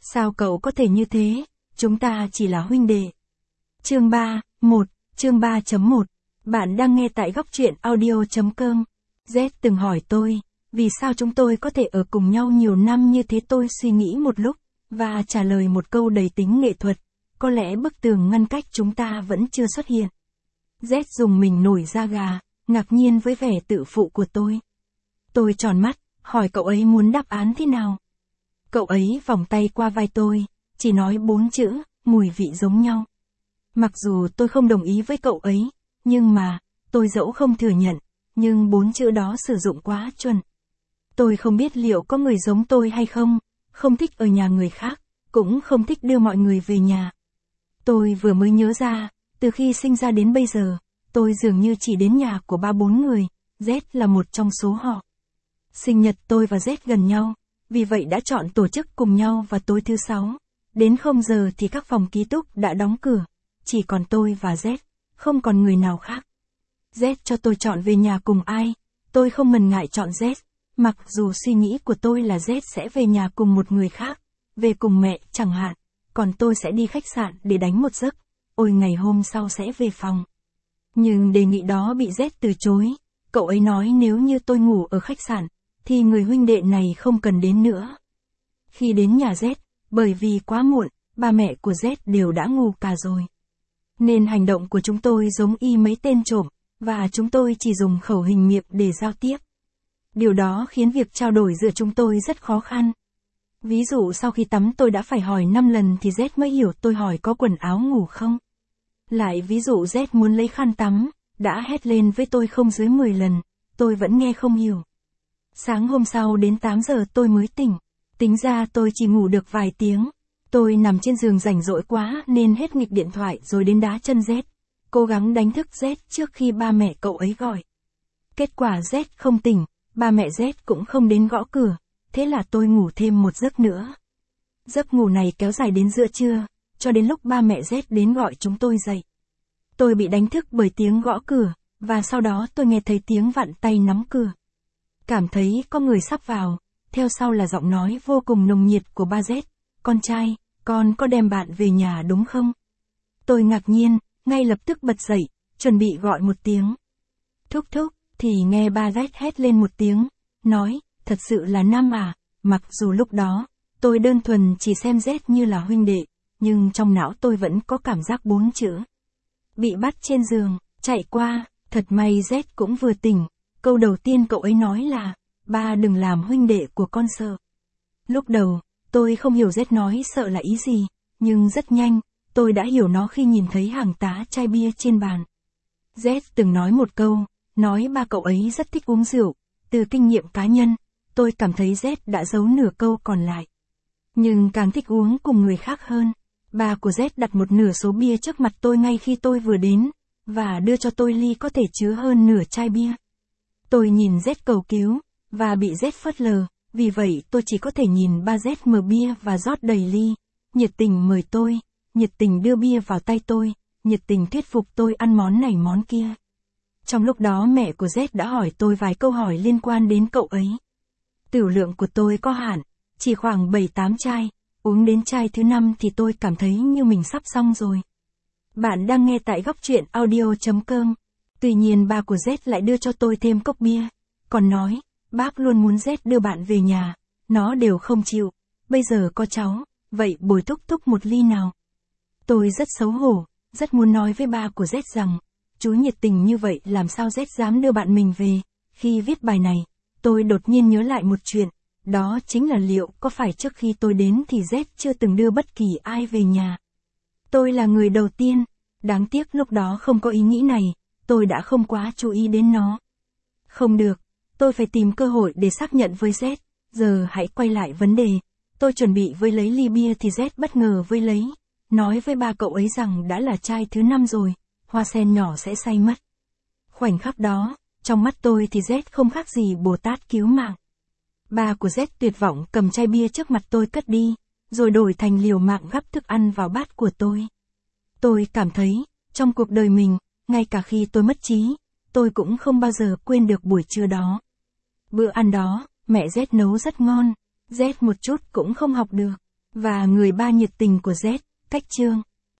Sao cậu có thể như thế, chúng ta chỉ là huynh đệ. Chương 3, 1, chương 3.1. Bạn đang nghe tại góc truyện audio.com. Z từng hỏi tôi, vì sao chúng tôi có thể ở cùng nhau nhiều năm như thế. Tôi suy nghĩ một lúc, và trả lời một câu đầy tính nghệ thuật, có lẽ bức tường ngăn cách chúng ta vẫn chưa xuất hiện. Z dùng mình nổi da gà, ngạc nhiên với vẻ tự phụ của tôi. Tôi tròn mắt, hỏi cậu ấy muốn đáp án thế nào. Cậu ấy vòng tay qua vai tôi, chỉ nói 4 chữ, mùi vị giống nhau. Mặc dù tôi không đồng ý với cậu ấy, nhưng mà, tôi dẫu không thừa nhận, nhưng 4 chữ đó sử dụng quá chuẩn. Tôi không biết liệu có người giống tôi hay không, không thích ở nhà người khác, cũng không thích đưa mọi người về nhà. Tôi vừa mới nhớ ra, từ khi sinh ra đến bây giờ, tôi dường như chỉ đến nhà của 3-4 người, Z là một trong số họ. Sinh nhật tôi và Z gần nhau, vì vậy đã chọn tổ chức cùng nhau vào tối thứ 6. Đến 0 giờ thì các phòng ký túc đã đóng cửa, chỉ còn tôi và Z, không còn người nào khác. Z cho tôi chọn về nhà cùng ai, tôi không ngần ngại chọn Z, mặc dù suy nghĩ của tôi là Z sẽ về nhà cùng một người khác, về cùng mẹ chẳng hạn, còn tôi sẽ đi khách sạn để đánh một giấc, ôi ngày hôm sau sẽ về phòng. Nhưng đề nghị đó bị Z từ chối, cậu ấy nói nếu như tôi ngủ ở khách sạn, thì người huynh đệ này không cần đến nữa. Khi đến nhà Z, bởi vì quá muộn, ba mẹ của Z đều đã ngủ cả rồi. Nên hành động của chúng tôi giống y mấy tên trộm, và chúng tôi chỉ dùng khẩu hình miệng để giao tiếp. Điều đó khiến việc trao đổi giữa chúng tôi rất khó khăn. Ví dụ sau khi tắm tôi đã phải hỏi 5 lần thì Z mới hiểu tôi hỏi có quần áo ngủ không. Lại ví dụ Z muốn lấy khăn tắm, đã hét lên với tôi không dưới 10 lần, tôi vẫn nghe không hiểu. Sáng hôm sau đến 8 giờ tôi mới tỉnh. Tính ra tôi chỉ ngủ được vài tiếng. Tôi nằm trên giường rảnh rỗi quá nên hết nghịch điện thoại rồi đến đá chân Z. Cố gắng đánh thức Z trước khi ba mẹ cậu ấy gọi. Kết quả Z không tỉnh, ba mẹ Z cũng không đến gõ cửa. Thế là tôi ngủ thêm một giấc nữa. Giấc ngủ này kéo dài đến giữa trưa, cho đến lúc ba mẹ Z đến gọi chúng tôi dậy. Tôi bị đánh thức bởi tiếng gõ cửa, và sau đó tôi nghe thấy tiếng vặn tay nắm cửa. Cảm thấy có người sắp vào, theo sau là giọng nói vô cùng nồng nhiệt của ba Z. Con trai, con có đem bạn về nhà đúng không? Tôi ngạc nhiên, ngay lập tức bật dậy, chuẩn bị gọi một tiếng. Thúc thúc, thì nghe ba Z hét lên một tiếng, nói, thật sự là Nam à, mặc dù lúc đó, tôi đơn thuần chỉ xem Z như là huynh đệ, nhưng trong não tôi vẫn có cảm giác 4 chữ. Bị bắt trên giường, chạy qua, thật may Z cũng vừa tỉnh. Câu đầu tiên cậu ấy nói là, ba đừng làm huynh đệ của con sợ. Lúc đầu, tôi không hiểu Z nói sợ là ý gì, nhưng rất nhanh, tôi đã hiểu nó khi nhìn thấy hàng tá chai bia trên bàn. Z từng nói một câu, nói ba cậu ấy rất thích uống rượu, từ kinh nghiệm cá nhân, tôi cảm thấy Z đã giấu nửa câu còn lại. Nhưng càng thích uống cùng người khác hơn. Ba của Z đặt một nửa số bia trước mặt tôi ngay khi tôi vừa đến, và đưa cho tôi ly có thể chứa hơn nửa chai bia. Tôi nhìn Z cầu cứu, và bị Z phớt lờ, vì vậy tôi chỉ có thể nhìn ba Z mở bia và rót đầy ly, nhiệt tình mời tôi, nhiệt tình đưa bia vào tay tôi, nhiệt tình thuyết phục tôi ăn món này món kia. Trong lúc đó mẹ của Z đã hỏi tôi vài câu hỏi liên quan đến cậu ấy. Tửu lượng của tôi có hạn, chỉ khoảng 7-8 chai, uống đến chai thứ 5 thì tôi cảm thấy như mình sắp xong rồi. Bạn đang nghe tại góc truyện audio.com. Tuy nhiên ba của Z lại đưa cho tôi thêm cốc bia, còn nói, bác luôn muốn Z đưa bạn về nhà, nó đều không chịu, bây giờ có cháu, vậy bồi thúc thúc một ly nào. Tôi rất xấu hổ, rất muốn nói với ba của Z rằng, chú nhiệt tình như vậy làm sao Z dám đưa bạn mình về. Khi viết bài này, tôi đột nhiên nhớ lại một chuyện, đó chính là liệu có phải trước khi tôi đến thì Z chưa từng đưa bất kỳ ai về nhà. Tôi là người đầu tiên, đáng tiếc lúc đó không có ý nghĩ này, tôi đã không quá chú ý đến nó. Không được, tôi phải tìm cơ hội để xác nhận với Z, giờ hãy quay lại vấn đề. Tôi chuẩn bị với lấy ly bia thì Z bất ngờ với lấy, nói với ba cậu ấy rằng đã là chai thứ 5 rồi, hoa sen nhỏ sẽ say mất. Khoảnh khắc đó, trong mắt tôi thì Z không khác gì Bồ Tát cứu mạng. Ba của Z tuyệt vọng cầm chai bia trước mặt tôi cất đi, rồi đổi thành liều mạng gắp thức ăn vào bát của tôi. Tôi cảm thấy, trong cuộc đời mình, ngay cả khi tôi mất trí, tôi cũng không bao giờ quên được buổi trưa đó. Bữa ăn đó, mẹ Z nấu rất ngon, Z một chút cũng không học được. Và người ba nhiệt tình của Z, cách chương.